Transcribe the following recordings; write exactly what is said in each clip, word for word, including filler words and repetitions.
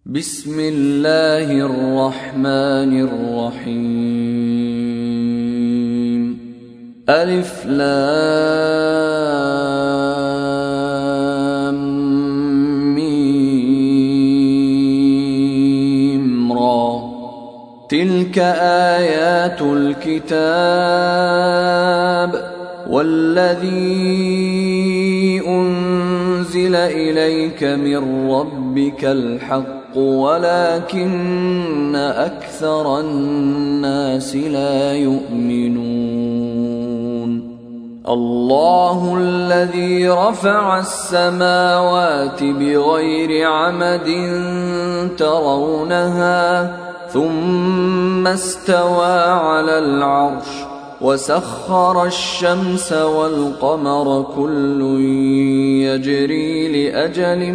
بسم الله الرحمن الرحيم. ألف لام ميم را. تلك آيات الكتاب والذي أنزل إليك من ربك الحق ولكن أكثر الناس لا يؤمنون. الله الذي رفع السماوات بغير عمد ترونها ثم استوى على العرش وسخر الشمس والقمر كل يجري لأجل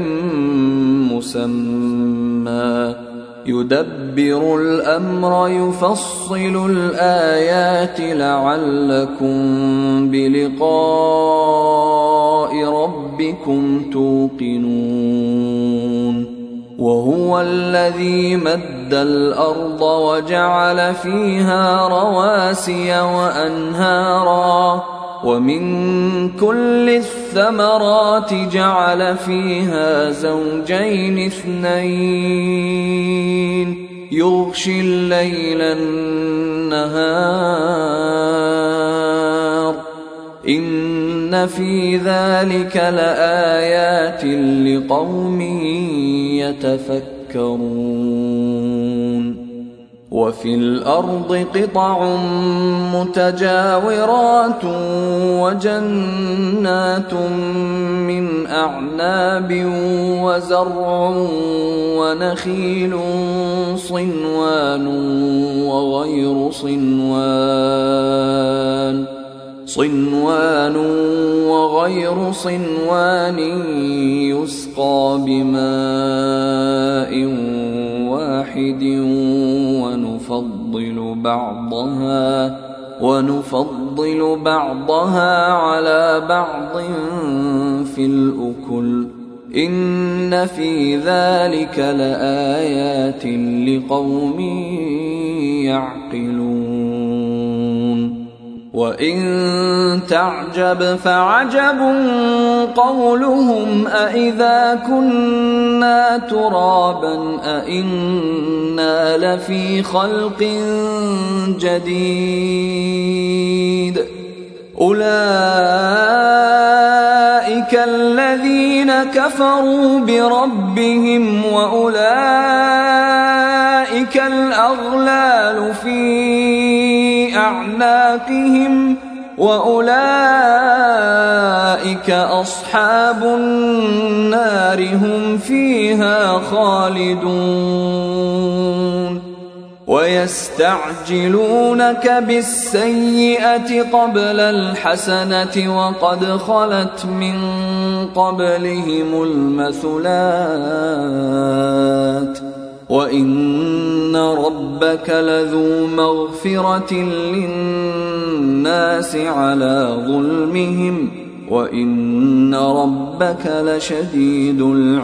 مسمى يدبر الأمر يفصل الآيات لعلكم بلقاء ربكم توقنون. وهو الذي مد الأرض وجعل فيها رواسي وأنهارا ومن كل الثمرات جعل فيها زوجين اثنين يغشي الليل النهار إن في ذلك لآيات لقوم يتفكرون. وفي الأرض قطع متجاورات وجنات من أعناب وزرع ونخيل صنوان وغير صنوان صنوان وغير صنوان يسقى بماء واحد ونفضل بعضها ونفضل بعضها على بعض في الأكل إن في ذلك لآيات لقوم يعقلون. وإن تعجب فعجب قولهم أإذا كنا ترابا أإنا لفي خلق جديد أولئك الذين كفروا بربهم وأولئك الأغلال في أعناقهم وأولئك أصحاب النار هم فيها خالدون. ويستعجلونك بالسيئة قبل الحسنة وقد خلت من قبلهم المثلات وإن ربك لذو مغفرة للناس على ظلمهم وإن ربك لشديد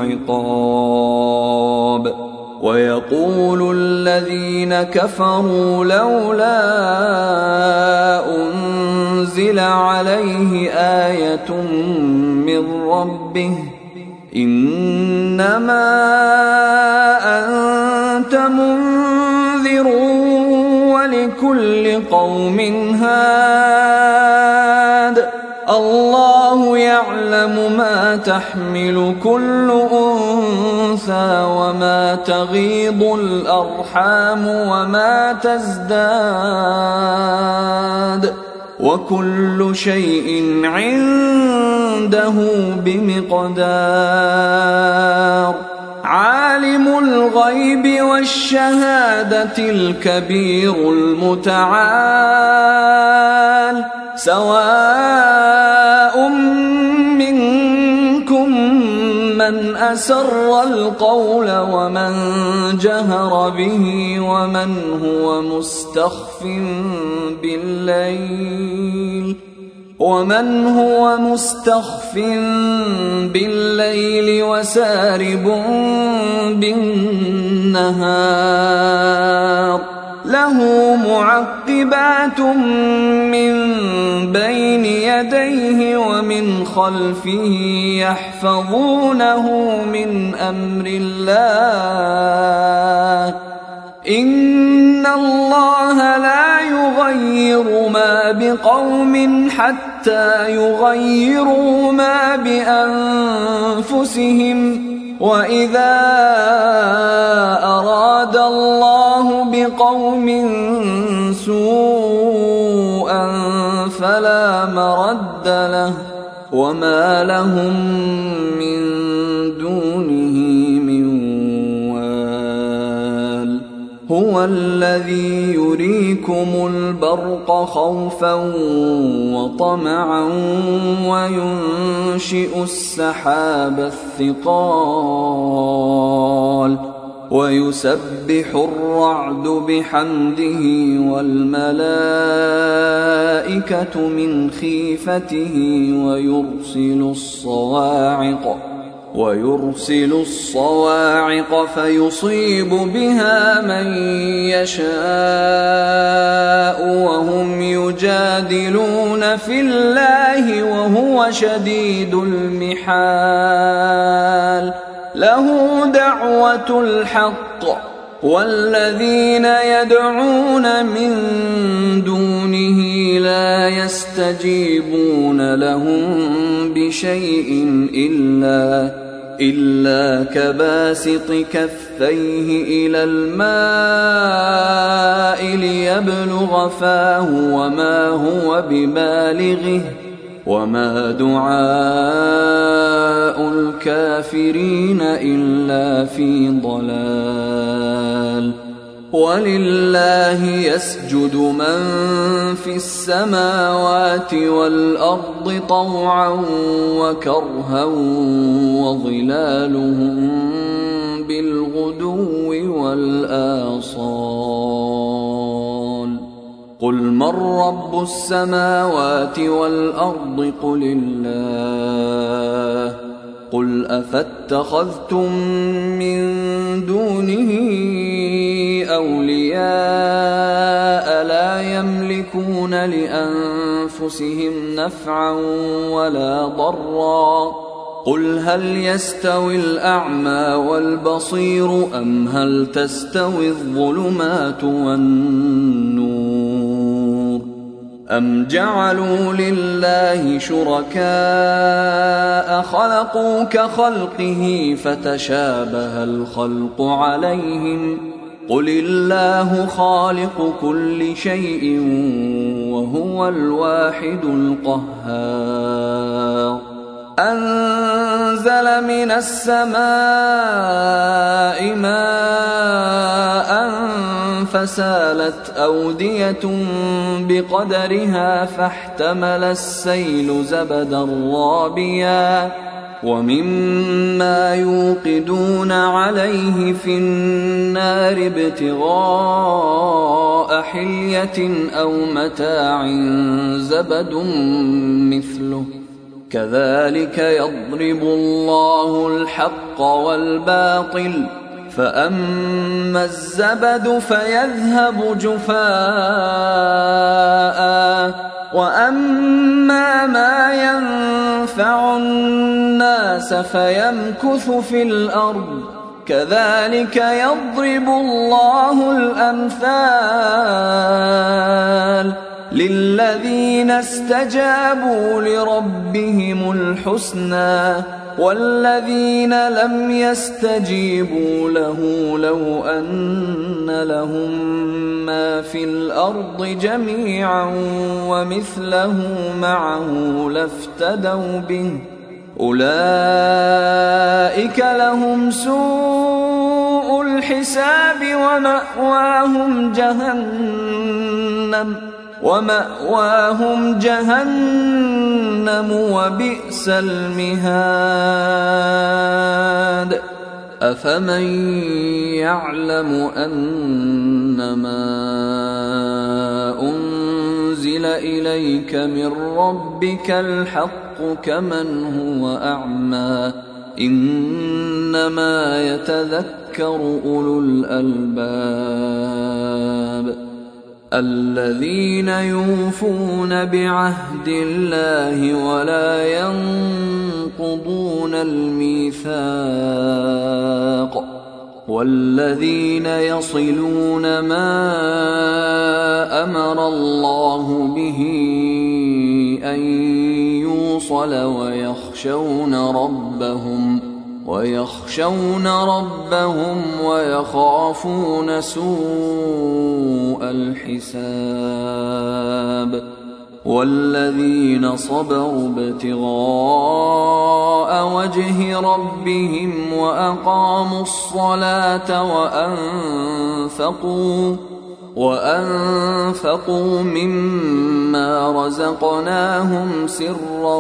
العقاب. ويقول الذين كفروا لولا أنزل عليه آية من ربه إنما أنت منذر ولكل قوم هاد الله يعلم ما تحمل كل أنثى وما تغيض الأرحام وما تزداد وكل شيء عنده بمقدار. عالم الغيب والشهادة الكبير المتعال سواء منكم من أسر القول ومن جهر به ومن هو مستخف بالليل ومن هو مستخف بالليل وسارب بالنهار له معقبات من بين يديه ومن خلفه يحفظونه من أمر الله إن الله لا يغير ما بقوم حتى يغيروا ما بأنفسهم وإذا أراد الله بقوم سوءا فلا مرد له وما لهم من دونه من وال هو الذي يريكم البرق خوفا وطمعا وينشئ السحاب الثقال ويسبح الرعد بحمده والملائكة من خيفته ويرسل الصواعق ويرسل الصواعق فيصيب بها من يشاء وهم يجادلون في الله وهو شديد المحال له دعوة الحق والذين يدعون من دونه لا يستجيبون لهم بشيء إلا إلا كباسط كفيه إلى الماء ليبلغ فاه وما هو ببالغه وما دعاء الكافرين إلا في ضلال ولله يسجد من في السماوات والأرض طوعا وكرها وظلالهم بالغدو والآصال قل من رب السماوات والأرض قل الله قل أفاتخذتم من دونه أولياء لا يملكون لأنفسهم نفعا ولا ضرا قل هل يستوي الأعمى والبصير أم هل تستوي الظلمات والنور أم جعلوا لله شركاء خلقوا كخلقه فتشابه الخلق عليهم قل الله خالق كل شيء وهو الواحد القهار أنزل من السماء ماء فسالت أودية بقدرها فاحتمل السيل زبدا رابيا ومما يوقدون عليه في النار ابتغاء حلية أو متاع زبد مثله كذلك يضرب الله الحق والباطل فأما الزبد فيذهب جفاء وأما ما ينفع الناس فيمكث في الأرض كذلك يضرب الله الأمثال للذين استجابوا لربهم الحسنى والذين لم يستجيبوا له لو أن لهم ما في الأرض جميعا ومثله معه لافتدوا به أولئك لهم سوء الحساب ومأواهم جهنم ومأواهم جهنم وبئس المهاد أفمن يعلم أنما أنزل أنزل إليك من ربك الحق كمن هو أعمى إنما يتذكر أولو الألباب الذين يوفون بعهد الله ولا ينقضون الميثاق والذين يصلون ما أمر الله به أن يوصل ويخشون ربهم ويخشون ربهم ويخافون سوء الحساب والذين صبروا ابتغاء وجه ربهم وأقاموا الصلاة وأنفقوا وأنفقوا مما رزقناهم سرا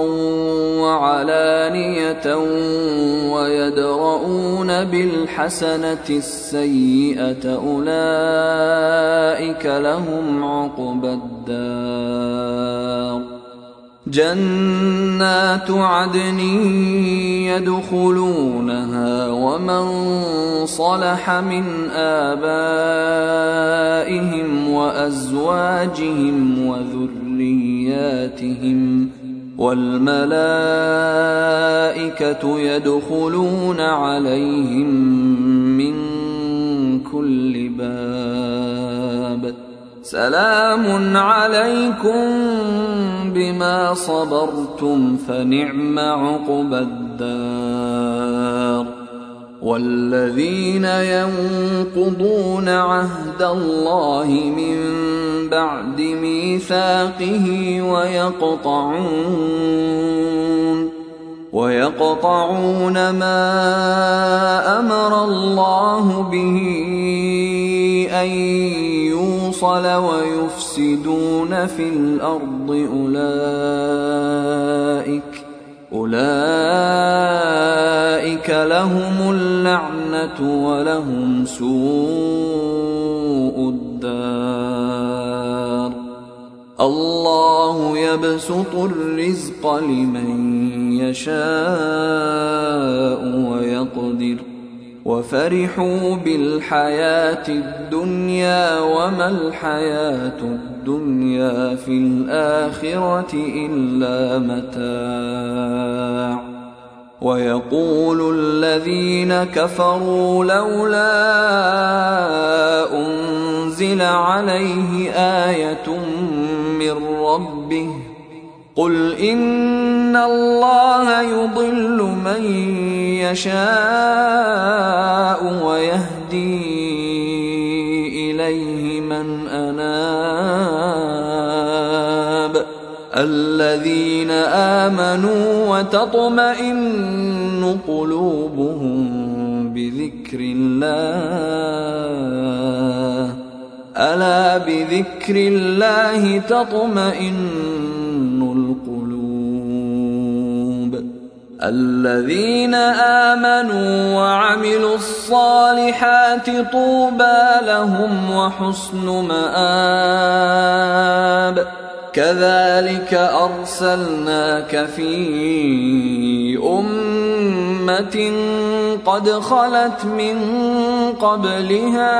وعلانية ويدرؤون بالحسنة السيئة أولئك لهم عقبى الدار جنات عدن يدخلونها ومن صلح من آبائهم وأزواجهم وذرياتهم والملائكة يدخلون عليهم من كل باب سلام عليكم بما صبرتم فنعم عقبى الدار والذين ينقضون عهد الله من بعد ميثاقه ويقطعون ويقطعون ما أمر الله به أن يوصل ويفسدون في الأرض أولئك أولئك لهم اللعنة ولهم سوء الدار الله يبسط الرزق لمن يشاء ويقدر وفرحوا بالحياة الدنيا وما الحياة الدنيا في الآخرة إلا متاع ويقول الذين كفروا لولا أنزل عليه آية من ربه قل إن الله يضل من يشاء ويهدي إليه من أناب الذين آمنوا وتطمئن قلوبهم بذكر الله ألا بذكر الله تطمئن القلوب الذين آمنوا وعملوا الصالحات طوبى لهم وحسن مآب كذلك أرسلناك في أمة قد خلت من قبلها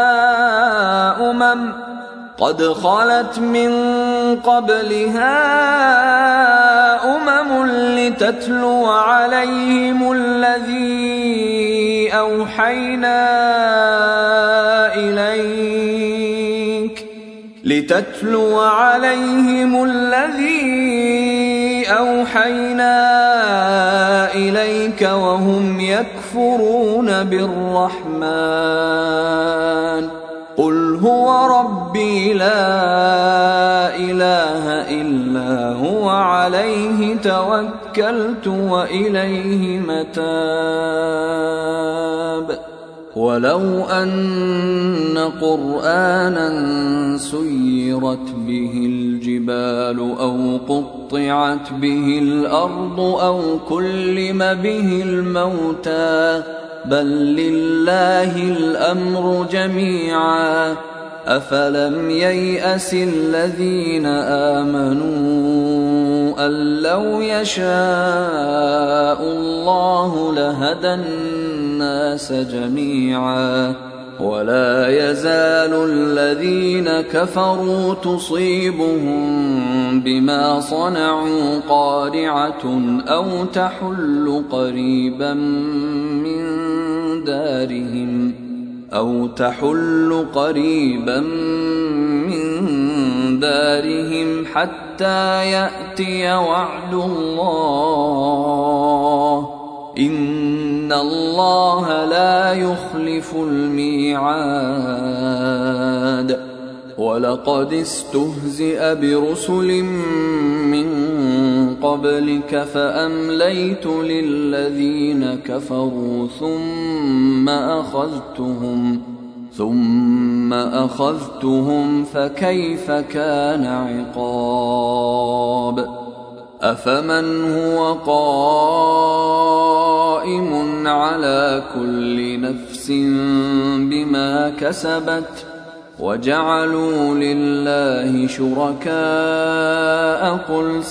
أمم قد خلت من قبلها أمم لتتلو عليهم الذي أوحينا إليك لتتلو عليهم الذي أوحينا إليك وهم يكفرون بالرحمن قل هو ربي لا إله إلا هو عليه توكلت وإليه متاب ولو أن قرآنا سيرت به الجبال أو قطعت به الأرض أو كلم به الموتى بل لله الأمر جميعا أفلم ييأس الذين آمنوا أن لو يشاء الله لهدى الناس جميعا ولا يزال الذين كفروا تصيبهم بما صنعوا قارعة أو تحل قريبا من دارهم أو تحل قريبا من دارهم حتى يأتي وعد الله إن الله لا يخلف الميعاد ولقد استهزئ برسل من قبلك فأمليت للذين كفروا ثم أخذتهم ثم أخذتهم فكيف كان عقاب أفمن هو قائم على كل نفس بما كسبت وجعلوا لله شركاء قل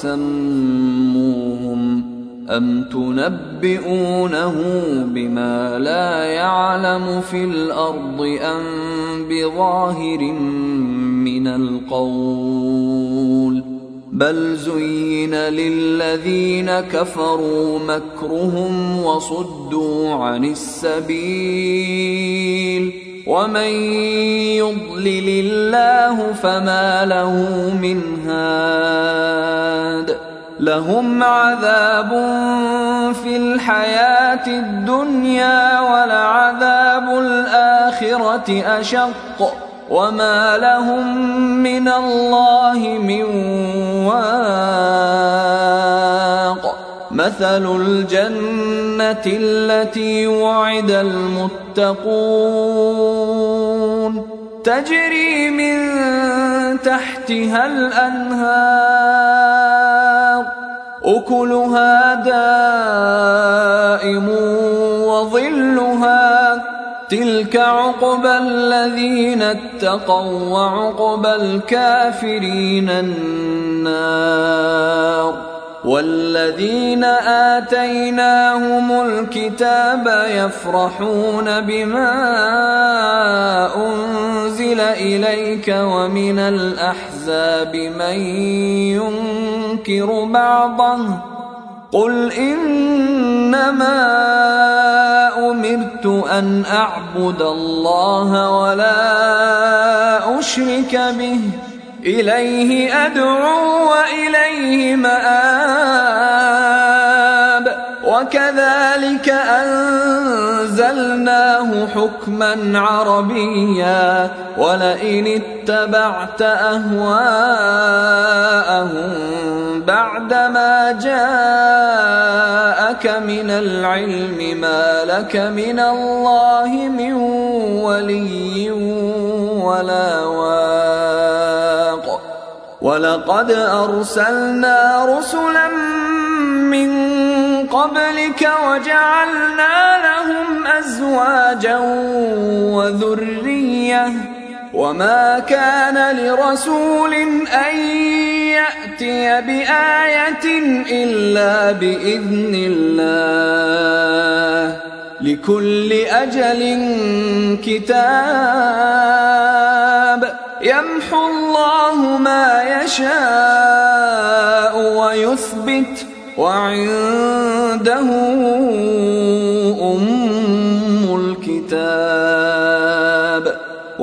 سموهم أم تنبئونه بما لا يعلم في الأرض أم بظاهر من القول بل زين للذين كفروا مكرهم وصدوا عن السبيل ومن يضلل الله فما له من هاد لهم عذاب في الحياة الدنيا ولعذاب الآخرة أشق وما لهم من الله من واق مثل الجنة التي وعد المتقون تجري من تحتها الأنهار أكلها دائم وظلها تلك عقبى الذين اتقوا وعقبى الكافرين النار والذين آتيناهم الكتاب يفرحون بما أنزل إليك ومن الأحزاب من ينكر بعضه قل إنما أمرت أن أعبد الله ولا أشرك به إليه أدعو وإليه مآب وكذلك أنزلناه حكما عربيا ولئن اتبعت أهواءهم بعدما جاءك من العلم ما لك من الله من ولي ولا واق ولقد أرسلنا رسلا من قبلك وجعلنا لهم أزواجا وذرية وما كان لرسول أن يأتي بآية إلا بإذن الله لكل أجل كتاب يمحو الله ما يشاء ويثبت وعنده أم الكتاب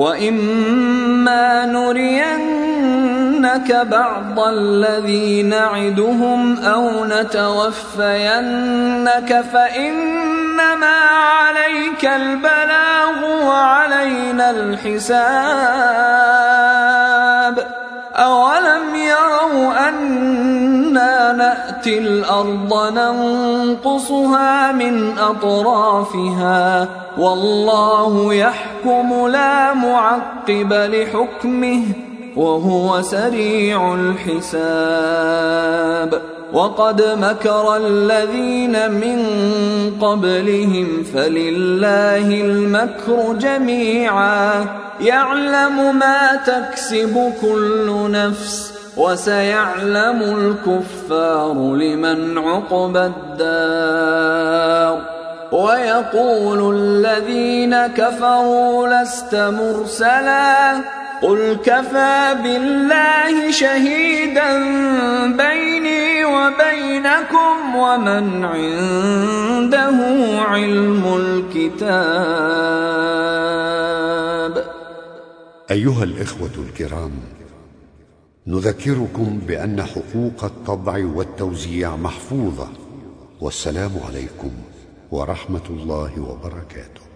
وإما نرينك بعض الذي نعدهم أو نتوفينك فإنما عليك البلاغ وعلينا الحساب أولم يروا أنا نأتي الأرض ننقصها من أطرافها والله يحكم لا معقب لحكمه وهو سريع الحساب وقد مكر الذين من قبلهم فلله المكر جميعا يعلم ما تكسب كل نفس وسيعلم الكفار لمن عقبى الدار ويقول الذين كفروا لست مرسلا قل كفى بالله شهيدا بيني وبينكم ومن عنده علم الكتاب. أيها الإخوة الكرام، نذكركم بأن حقوق الطبع والتوزيع محفوظة، والسلام عليكم ورحمة الله وبركاته.